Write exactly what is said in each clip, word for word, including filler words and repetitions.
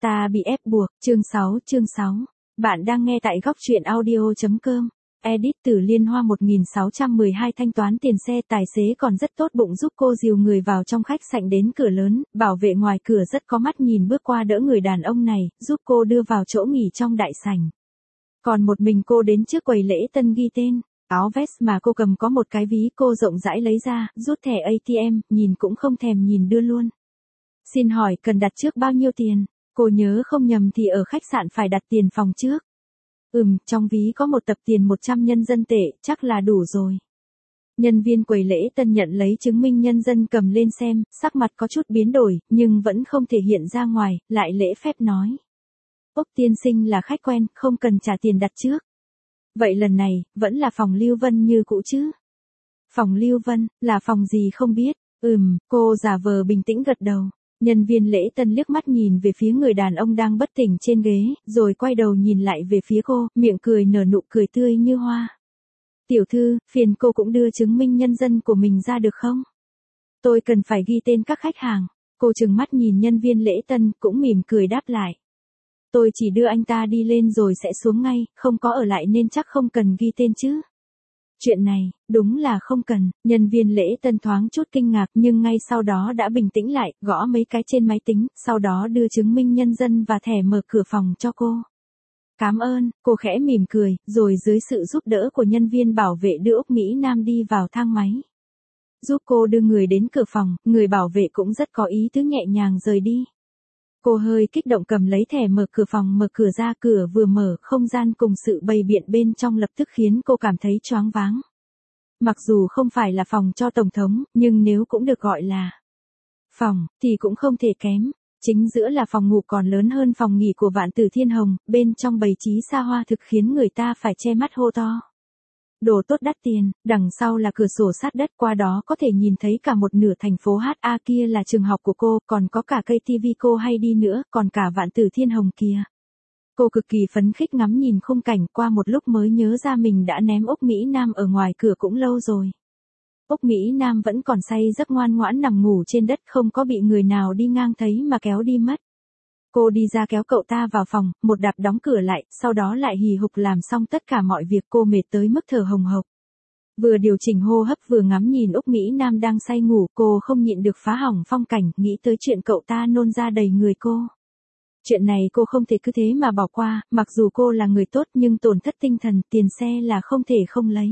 Ta bị ép buộc, chương sáu, chương sáu. Bạn đang nghe tại góc truyện audio.com. Edit từ Liên Hoa một nghìn sáu trăm mười hai. Thanh toán tiền xe, tài xế còn rất tốt bụng giúp cô dìu người vào trong khách sạn đến cửa lớn, bảo vệ ngoài cửa rất có mắt nhìn bước qua đỡ người đàn ông này, giúp cô đưa vào chỗ nghỉ trong đại sảnh. Còn một mình cô đến trước quầy lễ tân ghi tên. Áo vest mà cô cầm có một cái ví, cô rộng rãi lấy ra, rút thẻ a tê em, nhìn cũng không thèm nhìn đưa luôn. Xin hỏi cần đặt trước bao nhiêu tiền? Cô nhớ không nhầm thì ở khách sạn phải đặt tiền phòng trước. Ừm, trong ví có một tập tiền một trăm nhân dân tệ, chắc là đủ rồi. Nhân viên quầy lễ tân nhận lấy chứng minh nhân dân cầm lên xem, sắc mặt có chút biến đổi, nhưng vẫn không thể hiện ra ngoài, lại lễ phép nói. Úc tiên sinh là khách quen, không cần trả tiền đặt trước. Vậy lần này, vẫn là phòng Lưu Vân như cũ chứ? Phòng Lưu Vân, là phòng gì không biết? Ừm, cô giả vờ bình tĩnh gật đầu. Nhân viên lễ tân liếc mắt nhìn về phía người đàn ông đang bất tỉnh trên ghế, rồi quay đầu nhìn lại về phía cô, miệng cười nở nụ cười tươi như hoa. Tiểu thư, phiền cô cũng đưa chứng minh nhân dân của mình ra được không? Tôi cần phải ghi tên các khách hàng. Cô trừng mắt nhìn nhân viên lễ tân, cũng mỉm cười đáp lại. Tôi chỉ đưa anh ta đi lên rồi sẽ xuống ngay, không có ở lại nên chắc không cần ghi tên chứ. Chuyện này, đúng là không cần, nhân viên lễ tân thoáng chút kinh ngạc nhưng ngay sau đó đã bình tĩnh lại, gõ mấy cái trên máy tính, sau đó đưa chứng minh nhân dân và thẻ mở cửa phòng cho cô. Cảm ơn, cô khẽ mỉm cười, rồi dưới sự giúp đỡ của nhân viên bảo vệ đưa Úc Mỹ Nam đi vào thang máy. Giúp cô đưa người đến cửa phòng, người bảo vệ cũng rất có ý tứ nhẹ nhàng rời đi. Cô hơi kích động cầm lấy thẻ mở cửa phòng, mở cửa ra, cửa vừa mở, không gian cùng sự bày biện bên trong lập tức khiến cô cảm thấy choáng váng. Mặc dù không phải là phòng cho tổng thống, nhưng nếu cũng được gọi là phòng, thì cũng không thể kém. Chính giữa là phòng ngủ còn lớn hơn phòng nghỉ của Vạn Tử Thiên Hồng, bên trong bày trí xa hoa thực khiến người ta phải che mắt hô to. Đồ tốt đắt tiền, đằng sau là cửa sổ sát đất, qua đó có thể nhìn thấy cả một nửa thành phố hát a, kia là trường học của cô, còn có cả cây tivi cô hay đi nữa, còn cả Vạn Tử Thiên Hồng kia. Cô cực kỳ phấn khích ngắm nhìn khung cảnh, qua một lúc mới nhớ ra mình đã ném Úc Mỹ Nam ở ngoài cửa cũng lâu rồi. Úc Mỹ Nam vẫn còn say giấc ngoan ngoãn nằm ngủ trên đất, không có bị người nào đi ngang thấy mà kéo đi mất. Cô đi ra kéo cậu ta vào phòng, một đạp đóng cửa lại, sau đó lại hì hục làm xong tất cả mọi việc, cô mệt tới mức thở hồng hộc. Vừa điều chỉnh hô hấp vừa ngắm nhìn Úc Mỹ Nam đang say ngủ, cô không nhịn được phá hỏng phong cảnh, nghĩ tới chuyện cậu ta nôn ra đầy người cô. Chuyện này cô không thể cứ thế mà bỏ qua, mặc dù cô là người tốt nhưng tổn thất tinh thần, tiền xe là không thể không lấy.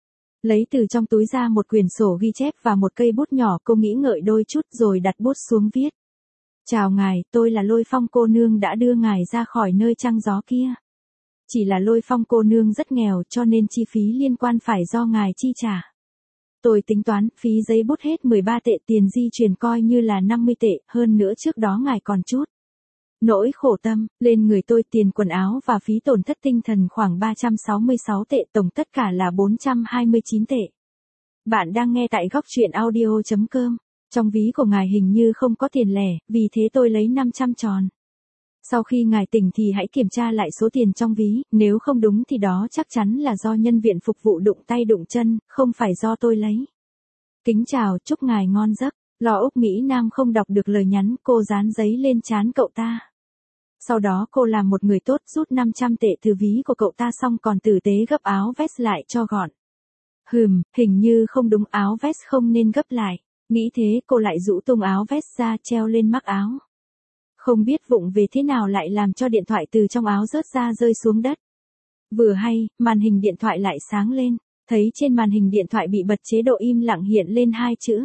Lấy từ trong túi ra một quyển sổ ghi chép và một cây bút nhỏ, cô nghĩ ngợi đôi chút rồi đặt bút xuống viết. Chào ngài, tôi là Lôi Phong cô nương đã đưa ngài ra khỏi nơi trăng gió kia. Chỉ là Lôi Phong cô nương rất nghèo cho nên chi phí liên quan phải do ngài chi trả. Tôi tính toán, phí giấy bút hết mười ba tệ, tiền di chuyển coi như là năm mươi tệ, hơn nữa trước đó ngài còn chút nỗi khổ tâm, lên người tôi tiền quần áo và phí tổn thất tinh thần khoảng ba trăm sáu mươi sáu tệ, tổng tất cả là bốn trăm hai mươi chín tệ. Bạn đang nghe tại góc truyện audio.com. Trong ví của ngài hình như không có tiền lẻ, vì thế tôi lấy năm trăm tròn. Sau khi ngài tỉnh thì hãy kiểm tra lại số tiền trong ví, nếu không đúng thì đó chắc chắn là do nhân viên phục vụ đụng tay đụng chân, không phải do tôi lấy. Kính chào, chúc ngài ngon giấc. Lo Úc Mỹ Nam không đọc được lời nhắn, cô dán giấy lên trán cậu ta. Sau đó cô làm một người tốt, rút năm trăm tệ từ ví của cậu ta xong còn tử tế gấp áo vest lại cho gọn. Hừm, hình như không đúng, áo vest không nên gấp lại. Nghĩ thế cô lại rũ tung áo vest ra treo lên mắc áo. Không biết vụng về thế nào lại làm cho điện thoại từ trong áo rớt ra rơi xuống đất. Vừa hay, màn hình điện thoại lại sáng lên, thấy trên màn hình điện thoại bị bật chế độ im lặng hiện lên hai chữ.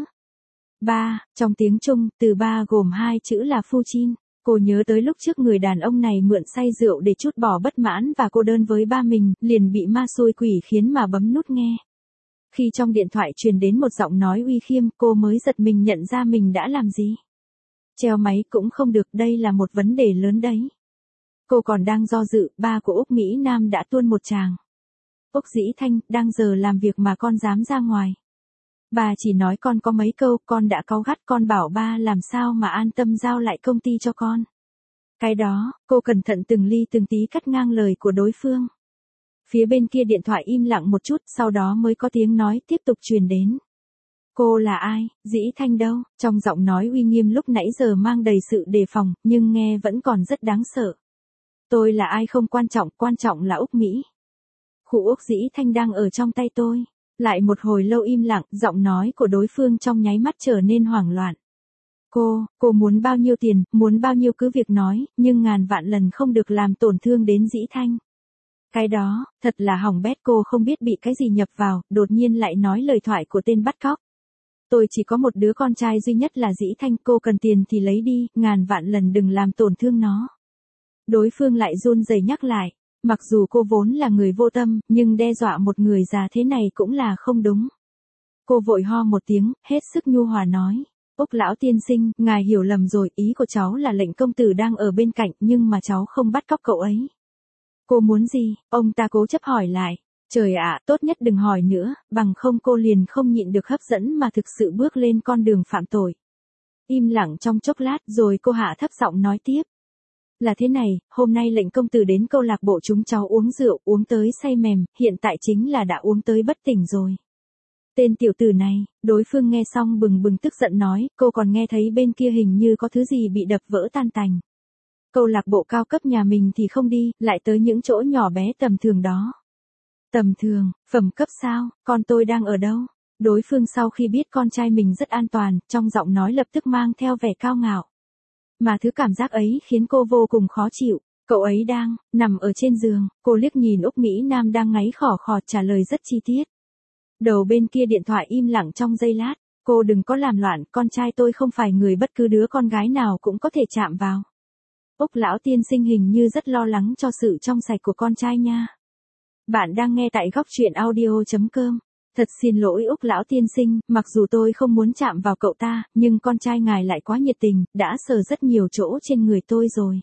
Ba, trong tiếng Trung, từ ba gồm hai chữ là Phu Chin. Cô nhớ tới lúc trước người đàn ông này mượn say rượu để trút bỏ bất mãn và cô đơn với ba mình, liền bị ma xui quỷ khiến mà bấm nút nghe. Khi trong điện thoại truyền đến một giọng nói uy khiêm, cô mới giật mình nhận ra mình đã làm gì. Treo máy cũng không được, đây là một vấn đề lớn đấy. Cô còn đang do dự, ba của Úc Mỹ Nam đã tuôn một tràng. Úc Dĩ Thanh, đang giờ làm việc mà con dám ra ngoài. Bà chỉ nói con có mấy câu, con đã cáu gắt, con bảo ba làm sao mà an tâm giao lại công ty cho con. Cái đó, cô cẩn thận từng ly từng tí cắt ngang lời của đối phương. Phía bên kia điện thoại im lặng một chút, sau đó mới có tiếng nói tiếp tục truyền đến. Cô là ai, Dĩ Thanh đâu? Trong giọng nói uy nghiêm lúc nãy giờ mang đầy sự đề phòng, nhưng nghe vẫn còn rất đáng sợ. Tôi là ai không quan trọng, quan trọng là Úc Mỹ. Khu Úc Dĩ Thanh đang ở trong tay tôi. Lại một hồi lâu im lặng, giọng nói của đối phương trong nháy mắt trở nên hoảng loạn. Cô, cô muốn bao nhiêu tiền, muốn bao nhiêu cứ việc nói, nhưng ngàn vạn lần không được làm tổn thương đến Dĩ Thanh. Cái đó, thật là hỏng bét, cô không biết bị cái gì nhập vào, đột nhiên lại nói lời thoại của tên bắt cóc. Tôi chỉ có một đứa con trai duy nhất là Dĩ Thanh, cô cần tiền thì lấy đi, ngàn vạn lần đừng làm tổn thương nó. Đối phương lại run rẩy nhắc lại, mặc dù cô vốn là người vô tâm, nhưng đe dọa một người già thế này cũng là không đúng. Cô vội ho một tiếng, hết sức nhu hòa nói. Úc lão tiên sinh, ngài hiểu lầm rồi, ý của cháu là lệnh công tử đang ở bên cạnh, nhưng mà cháu không bắt cóc cậu ấy. Cô muốn gì? Ông ta cố chấp hỏi lại. Trời ạ, tốt nhất đừng hỏi nữa, bằng không cô liền không nhịn được hấp dẫn mà thực sự bước lên con đường phạm tội. Im lặng trong chốc lát rồi cô hạ thấp giọng nói tiếp. Là thế này, hôm nay lệnh công tử đến câu lạc bộ chúng cháu uống rượu, uống tới say mềm, hiện tại chính là đã uống tới bất tỉnh rồi. Tên tiểu tử này, đối phương nghe xong bừng bừng tức giận nói, cô còn nghe thấy bên kia hình như có thứ gì bị đập vỡ tan tành. Câu lạc bộ cao cấp nhà mình thì không đi, lại tới những chỗ nhỏ bé tầm thường đó. Tầm thường, phẩm cấp sao, con tôi đang ở đâu? Đối phương sau khi biết con trai mình rất an toàn, trong giọng nói lập tức mang theo vẻ cao ngạo. Mà thứ cảm giác ấy khiến cô vô cùng khó chịu. Cậu ấy đang, nằm ở trên giường, cô liếc nhìn Úc Mỹ Nam đang ngáy khỏ khò trả lời rất chi tiết. Đầu bên kia điện thoại im lặng trong giây lát, cô đừng có làm loạn, con trai tôi không phải người bất cứ đứa con gái nào cũng có thể chạm vào. Úc lão tiên sinh hình như rất lo lắng cho sự trong sạch của con trai nha. Bạn đang nghe tại góc truyện audio chấm com. Thật xin lỗi Úc lão tiên sinh, mặc dù tôi không muốn chạm vào cậu ta, nhưng con trai ngài lại quá nhiệt tình, đã sờ rất nhiều chỗ trên người tôi rồi.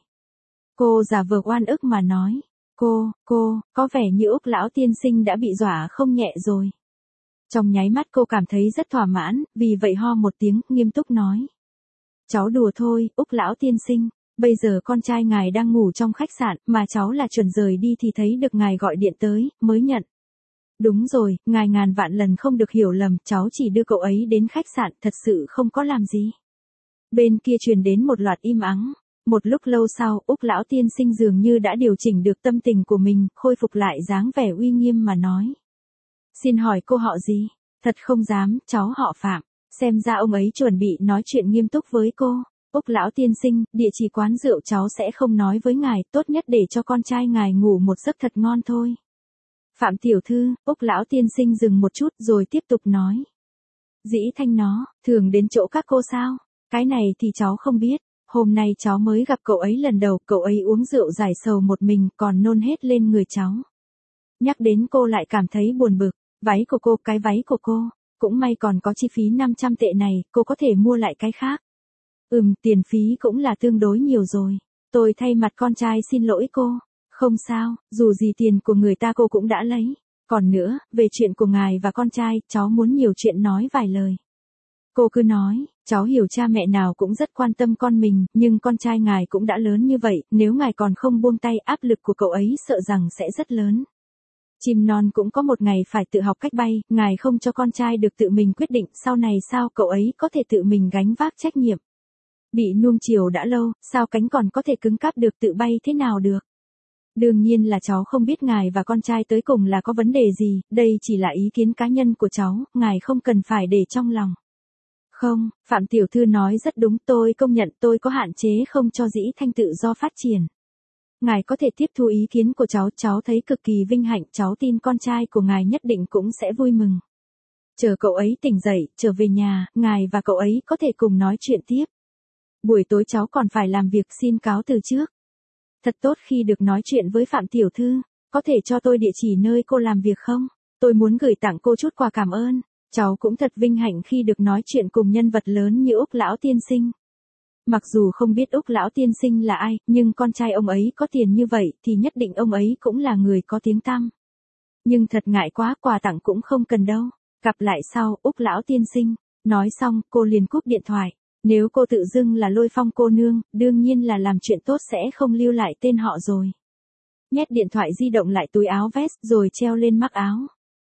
Cô giả vờ oan ức mà nói. Cô, cô, có vẻ như Úc lão tiên sinh đã bị dọa không nhẹ rồi. Trong nháy mắt cô cảm thấy rất thỏa mãn, vì vậy ho một tiếng, nghiêm túc nói. Cháu đùa thôi, Úc lão tiên sinh. Bây giờ con trai ngài đang ngủ trong khách sạn, mà cháu là chuẩn rời đi thì thấy được ngài gọi điện tới, mới nhận. Đúng rồi, ngài ngàn vạn lần không được hiểu lầm, cháu chỉ đưa cậu ấy đến khách sạn, thật sự không có làm gì. Bên kia truyền đến một loạt im ắng. Một lúc lâu sau, Úc lão tiên sinh dường như đã điều chỉnh được tâm tình của mình, khôi phục lại dáng vẻ uy nghiêm mà nói. Xin hỏi cô họ gì? Thật không dám, cháu họ Phạm. Xem ra ông ấy chuẩn bị nói chuyện nghiêm túc với cô. Úc lão tiên sinh, địa chỉ quán rượu cháu sẽ không nói với ngài, tốt nhất để cho con trai ngài ngủ một giấc thật ngon thôi. Phạm tiểu thư, Úc lão tiên sinh dừng một chút rồi tiếp tục nói. Dĩ Thanh nó, thường đến chỗ các cô sao? Cái này thì cháu không biết, hôm nay cháu mới gặp cậu ấy lần đầu, cậu ấy uống rượu giải sầu một mình còn nôn hết lên người cháu. Nhắc đến cô lại cảm thấy buồn bực, váy của cô, cái váy của cô, cũng may còn có chi phí năm trăm tệ này, cô có thể mua lại cái khác. Ừm, tiền phí cũng là tương đối nhiều rồi, tôi thay mặt con trai xin lỗi cô. Không sao, dù gì tiền của người ta cô cũng đã lấy. Còn nữa, về chuyện của ngài và con trai, cháu muốn nhiều chuyện nói vài lời. Cô cứ nói, cháu hiểu cha mẹ nào cũng rất quan tâm con mình, nhưng con trai ngài cũng đã lớn như vậy, nếu ngài còn không buông tay, áp lực của cậu ấy sợ rằng sẽ rất lớn. Chim non cũng có một ngày phải tự học cách bay, ngài không cho con trai được tự mình quyết định, sau này sao cậu ấy có thể tự mình gánh vác trách nhiệm. Bị nuông chiều đã lâu, sao cánh còn có thể cứng cáp được, tự bay thế nào được. Đương nhiên là cháu không biết ngài và con trai tới cùng là có vấn đề gì, đây chỉ là ý kiến cá nhân của cháu, ngài không cần phải để trong lòng. Không, Phạm tiểu thư nói rất đúng, tôi công nhận tôi có hạn chế không cho Dĩ Thanh tự do phát triển. Ngài có thể tiếp thu ý kiến của cháu, cháu thấy cực kỳ vinh hạnh, cháu tin con trai của ngài nhất định cũng sẽ vui mừng. Chờ cậu ấy tỉnh dậy, trở về nhà, ngài và cậu ấy có thể cùng nói chuyện tiếp. Buổi tối cháu còn phải làm việc, xin cáo từ trước. Thật tốt khi được nói chuyện với Phạm tiểu thư, có thể cho tôi địa chỉ nơi cô làm việc không? Tôi muốn gửi tặng cô chút quà cảm ơn. Cháu cũng thật vinh hạnh khi được nói chuyện cùng nhân vật lớn như Úc lão tiên sinh. Mặc dù không biết Úc lão tiên sinh là ai, nhưng con trai ông ấy có tiền như vậy thì nhất định ông ấy cũng là người có tiếng tăm. Nhưng thật ngại quá, quà tặng cũng không cần đâu. Gặp lại sau, Úc lão tiên sinh. Nói xong, cô liền cúp điện thoại. Nếu cô tự dưng là Lôi Phong cô nương, đương nhiên là làm chuyện tốt sẽ không lưu lại tên họ rồi. Nhét điện thoại di động lại túi áo vest rồi treo lên mắc áo.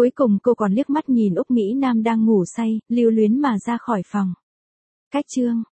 Cuối cùng cô còn liếc mắt nhìn Úc Mỹ Nam đang ngủ say, lưu luyến mà ra khỏi phòng. Cách chương